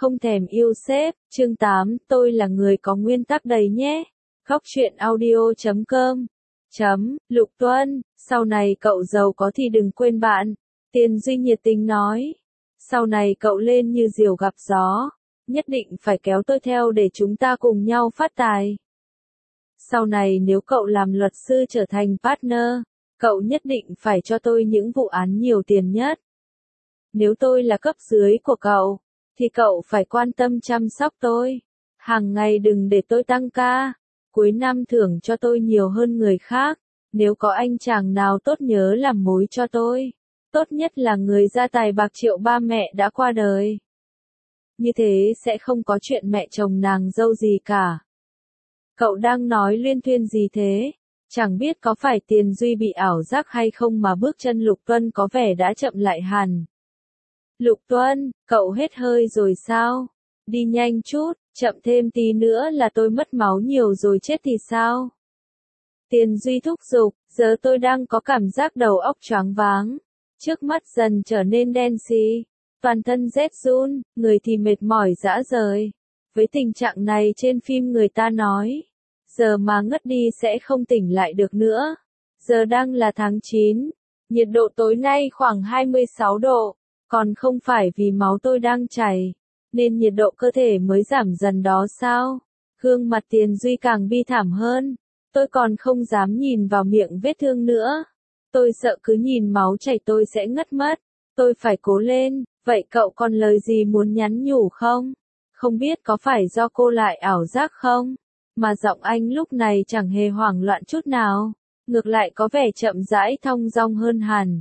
không thèm yêu sếp. Chương 8, tôi là người có nguyên tắc đầy nhé. Góc truyện audio.com Lục Tuân, sau này cậu giàu có thì đừng quên bạn. Tiền Duy nhiệt tình nói. Sau này cậu lên như diều gặp gió. Nhất định phải kéo tôi theo để chúng ta cùng nhau phát tài. Sau này nếu cậu làm luật sư trở thành partner, cậu nhất định phải cho tôi những vụ án nhiều tiền nhất. Nếu tôi là cấp dưới của cậu, thì cậu phải quan tâm chăm sóc tôi. Hàng ngày đừng để tôi tăng ca. Cuối năm thưởng cho tôi nhiều hơn người khác. Nếu có anh chàng nào tốt nhớ làm mối cho tôi. Tốt nhất là người gia tài bạc triệu ba mẹ đã qua đời. Như thế sẽ không có chuyện mẹ chồng nàng dâu gì cả. Cậu đang nói luyên thuyên gì thế? Chẳng biết có phải Tiền Duy bị ảo giác hay không mà bước chân Lục Tuân có vẻ đã chậm lại hẳn. Lục Tuân, cậu hết hơi rồi sao? Đi nhanh chút, chậm thêm tí nữa là tôi mất máu nhiều rồi chết thì sao? Tiền Duy thúc giục, giờ tôi đang có cảm giác đầu óc choáng váng. Trước mắt dần trở nên đen xì. Toàn thân rét run, người thì mệt mỏi rã rời. Với tình trạng này trên phim người ta nói, giờ mà ngất đi sẽ không tỉnh lại được nữa. Giờ đang là tháng 9, nhiệt độ tối nay khoảng 26 độ, còn không phải vì máu tôi đang chảy, nên nhiệt độ cơ thể mới giảm dần đó sao? Gương mặt Tiền Duy càng bi thảm hơn, tôi còn không dám nhìn vào miệng vết thương nữa. Tôi sợ cứ nhìn máu chảy tôi sẽ ngất mất, tôi phải cố lên. Vậy cậu còn lời gì muốn nhắn nhủ không? Không biết có phải do cô lại ảo giác không? Mà giọng anh lúc này chẳng hề hoảng loạn chút nào. Ngược lại có vẻ chậm rãi thong dong hơn hẳn.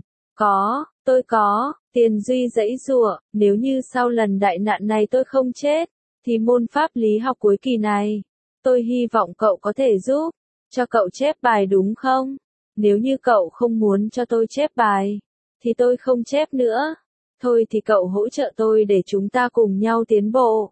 Tôi có, Tiền Duy giãy giụa, nếu như sau lần đại nạn này tôi không chết, thì môn pháp lý học cuối kỳ này, tôi hy vọng cậu có thể giúp, cho cậu chép bài đúng không? Nếu như cậu không muốn cho tôi chép bài, thì tôi không chép nữa. Thôi thì cậu hỗ trợ tôi để chúng ta cùng nhau tiến bộ.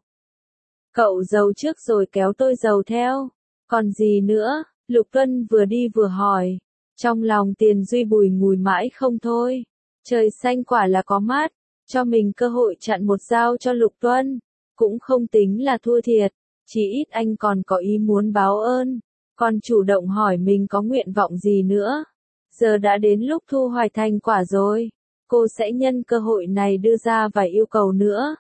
Cậu giàu trước rồi kéo tôi giàu theo. Còn gì nữa? Lục Tuân vừa đi vừa hỏi. Trong lòng Tiền Duy bùi ngùi mãi không thôi. Trời xanh quả là có mắt. Cho mình cơ hội chặn một dao cho Lục Tuân. Cũng không tính là thua thiệt. Chỉ ít anh còn có ý muốn báo ơn. Còn chủ động hỏi mình có nguyện vọng gì nữa. Giờ đã đến lúc thu hoạch thành quả rồi. Cô sẽ nhân cơ hội này đưa ra vài yêu cầu nữa.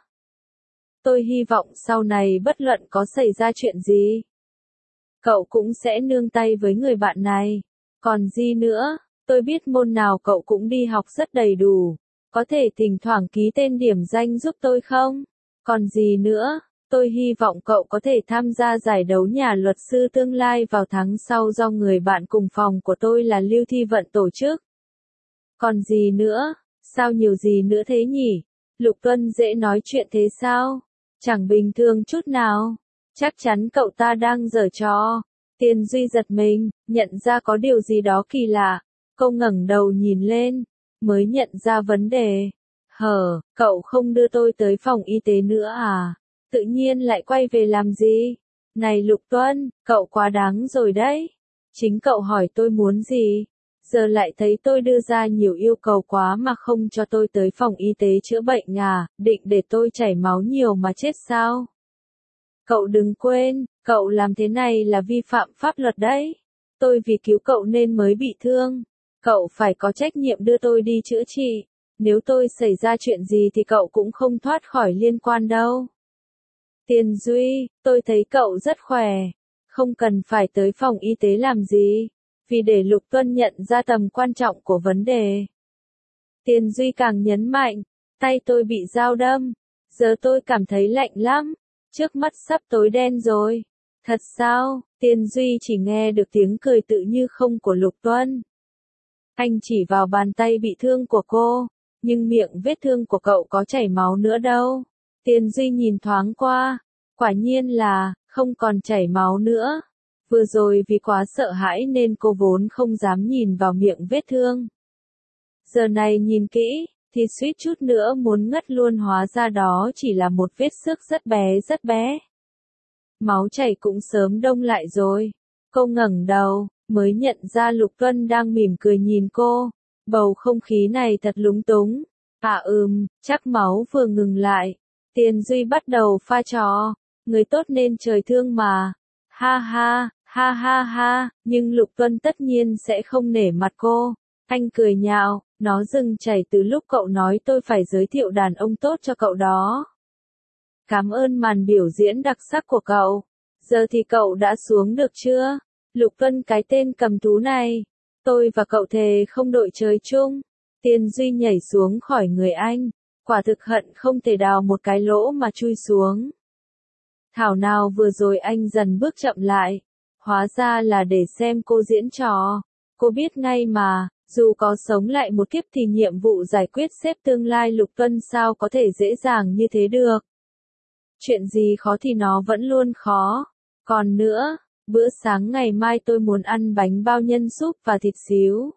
Tôi hy vọng sau này bất luận có xảy ra chuyện gì, cậu cũng sẽ nương tay với người bạn này. Còn gì nữa, tôi biết môn nào cậu cũng đi học rất đầy đủ. Có thể thỉnh thoảng ký tên điểm danh giúp tôi không? Còn gì nữa, tôi hy vọng cậu có thể tham gia giải đấu nhà luật sư tương lai vào tháng sau do người bạn cùng phòng của tôi là Lưu Thi Vận tổ chức. Còn gì nữa? Sao nhiều gì nữa thế nhỉ? Lục Tuân dễ nói chuyện thế sao? Chẳng bình thường chút nào. Chắc chắn cậu ta đang giở trò. Tiền Duy giật mình, nhận ra có điều gì đó kỳ lạ. Cô ngẩng đầu nhìn lên, mới nhận ra vấn đề. Cậu không đưa tôi tới phòng y tế nữa à? Tự nhiên lại quay về làm gì? Này Lục Tuân, cậu quá đáng rồi đấy. Chính cậu hỏi tôi muốn gì? Giờ lại thấy tôi đưa ra nhiều yêu cầu quá mà không cho tôi tới phòng y tế chữa bệnh à, định để tôi chảy máu nhiều mà chết sao? Cậu đừng quên, cậu làm thế này là vi phạm pháp luật đấy. Tôi vì cứu cậu nên mới bị thương. Cậu phải có trách nhiệm đưa tôi đi chữa trị. Nếu tôi xảy ra chuyện gì thì cậu cũng không thoát khỏi liên quan đâu. Tiền Duy, tôi thấy cậu rất khỏe. Không cần phải tới phòng y tế làm gì. Vì để Lục Tuân nhận ra tầm quan trọng của vấn đề. Tiền Duy càng nhấn mạnh, tay tôi bị dao đâm, giờ tôi cảm thấy lạnh lắm, trước mắt sắp tối đen rồi. Thật sao? Tiền Duy chỉ nghe được tiếng cười tự như không của Lục Tuân. Anh chỉ vào bàn tay bị thương của cô, nhưng miệng vết thương của cậu có chảy máu nữa đâu. Tiền Duy nhìn thoáng qua, quả nhiên là, không còn chảy máu nữa. Vừa rồi vì quá sợ hãi nên cô vốn không dám nhìn vào miệng vết thương. Giờ này nhìn kỹ, thì suýt chút nữa muốn ngất luôn, hóa ra đó chỉ là một vết xước rất bé rất bé. Máu chảy cũng sớm đông lại rồi. Cô ngẩng đầu, mới nhận ra Lục Tuân đang mỉm cười nhìn cô. Bầu không khí này thật lúng túng. Chắc máu vừa ngừng lại. Tiền Duy bắt đầu pha trò, người tốt nên trời thương mà. Ha ha, ha ha ha, nhưng Lục Tuân tất nhiên sẽ không nể mặt cô. Anh cười nhạo, nó dừng chảy từ lúc cậu nói tôi phải giới thiệu đàn ông tốt cho cậu đó. Cảm ơn màn biểu diễn đặc sắc của cậu. Giờ thì cậu đã xuống được chưa? Lục Tuân cái tên cầm thú này. Tôi và cậu thề không đội trời chung. Tiền Duy nhảy xuống khỏi người anh. Quả thực hận không thể đào một cái lỗ mà chui xuống. Thảo nào vừa rồi anh dần bước chậm lại. Hóa ra là để xem cô diễn trò. Cô biết ngay mà, dù có sống lại một kiếp thì nhiệm vụ giải quyết xếp tương lai Lục Tuân sao có thể dễ dàng như thế được. Chuyện gì khó thì nó vẫn luôn khó. Còn nữa, bữa sáng ngày mai tôi muốn ăn bánh bao nhân súp và thịt xíu.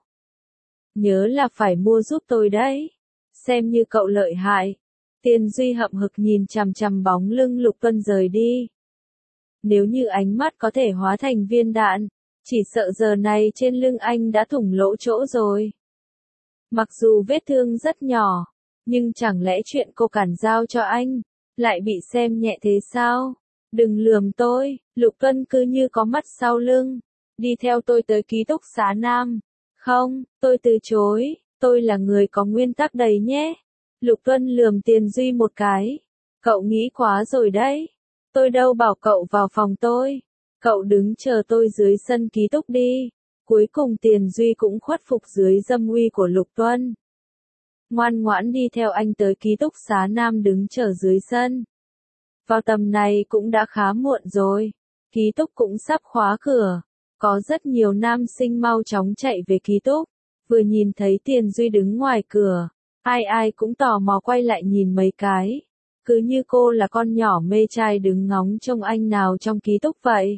Nhớ là phải mua giúp tôi đấy. Xem như cậu lợi hại. Tiền Duy hậm hực nhìn chằm chằm bóng lưng Lục Tuân rời đi. Nếu như ánh mắt có thể hóa thành viên đạn, chỉ sợ giờ này trên lưng anh đã thủng lỗ chỗ rồi. Mặc dù vết thương rất nhỏ, nhưng chẳng lẽ chuyện cô cản giao cho anh, lại bị xem nhẹ thế sao? Đừng lườm tôi, Lục Tuân cứ như có mắt sau lưng. Đi theo tôi tới ký túc xá Nam. Không, tôi từ chối, tôi là người có nguyên tắc đầy nhé. Lục Tuân lườm Tiền Duy một cái. Cậu nghĩ quá rồi đấy. Tôi đâu bảo cậu vào phòng tôi. Cậu đứng chờ tôi dưới sân ký túc đi. Cuối cùng Tiền Duy cũng khuất phục dưới dâm uy của Lục Tuân. Ngoan ngoãn đi theo anh tới ký túc xá Nam đứng chờ dưới sân. Vào tầm này cũng đã khá muộn rồi. Ký túc cũng sắp khóa cửa. Có rất nhiều nam sinh mau chóng chạy về ký túc. Vừa nhìn thấy Tiền Duy đứng ngoài cửa. Ai ai cũng tò mò quay lại nhìn mấy cái. Cứ như cô là con nhỏ mê trai đứng ngóng trông anh nào trong ký túc vậy.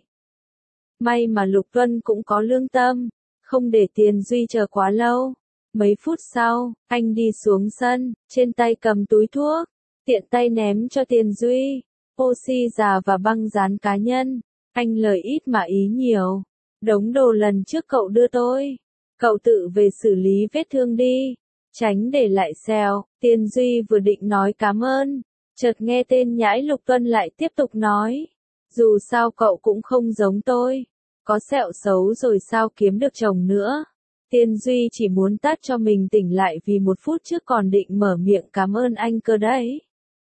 May mà Lục Tuân cũng có lương tâm. Không để Tiền Duy chờ quá lâu. Mấy phút sau, anh đi xuống sân, trên tay cầm túi thuốc. Tiện tay ném cho Tiền Duy. Oxy già và băng dán cá nhân. Anh lời ít mà ý nhiều. Đống đồ lần trước cậu đưa tôi. Cậu tự về xử lý vết thương đi. Tránh để lại sẹo. Tiền Duy vừa định nói cảm ơn. Chợt nghe tên nhãi Lục Tuân lại tiếp tục nói. Dù sao cậu cũng không giống tôi. Có sẹo xấu rồi sao kiếm được chồng nữa. Tiền Duy chỉ muốn tát cho mình tỉnh lại vì một phút trước còn định mở miệng cảm ơn anh cơ đấy.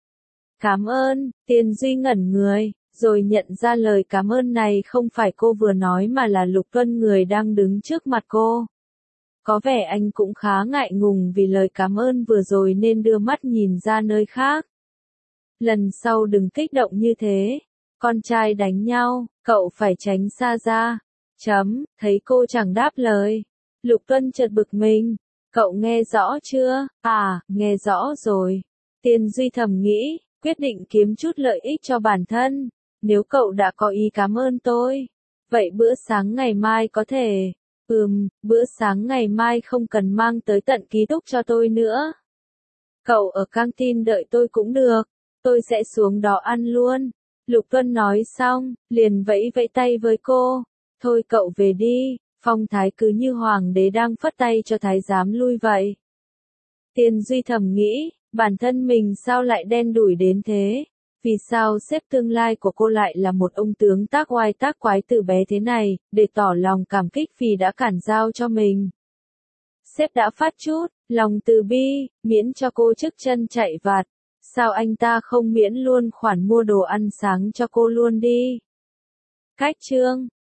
Cảm ơn, Tiền Duy ngẩn người, rồi nhận ra lời cảm ơn này không phải cô vừa nói mà là Lục Tuân người đang đứng trước mặt cô. Có vẻ anh cũng khá ngại ngùng vì lời cảm ơn vừa rồi nên đưa mắt nhìn ra nơi khác. Lần sau đừng kích động như thế. Con trai đánh nhau, cậu phải tránh xa ra. Thấy cô chẳng đáp lời. Lục Tuân chợt bực mình. Cậu nghe rõ chưa? À, nghe rõ rồi. Tiền Duy thầm nghĩ, quyết định kiếm chút lợi ích cho bản thân. Nếu cậu đã có ý cảm ơn tôi, vậy bữa sáng ngày mai có thể... bữa sáng ngày mai không cần mang tới tận ký túc cho tôi nữa. Cậu ở căng tin đợi tôi cũng được. Tôi sẽ xuống đó ăn luôn. Lục Tuân nói xong, liền vẫy vẫy tay với cô. Thôi cậu về đi. Phong thái cứ như hoàng đế đang phất tay cho thái giám lui vậy. Tiền Duy thầm nghĩ, bản thân mình sao lại đen đủi đến thế? Vì sao sếp tương lai của cô lại là một ông tướng tác oai tác quái từ bé thế này, để tỏ lòng cảm kích vì đã cản giao cho mình. Sếp đã phát chút, lòng từ bi, miễn cho cô chức chân chạy vặt. Sao anh ta không miễn luôn khoản mua đồ ăn sáng cho cô luôn đi? Cách chương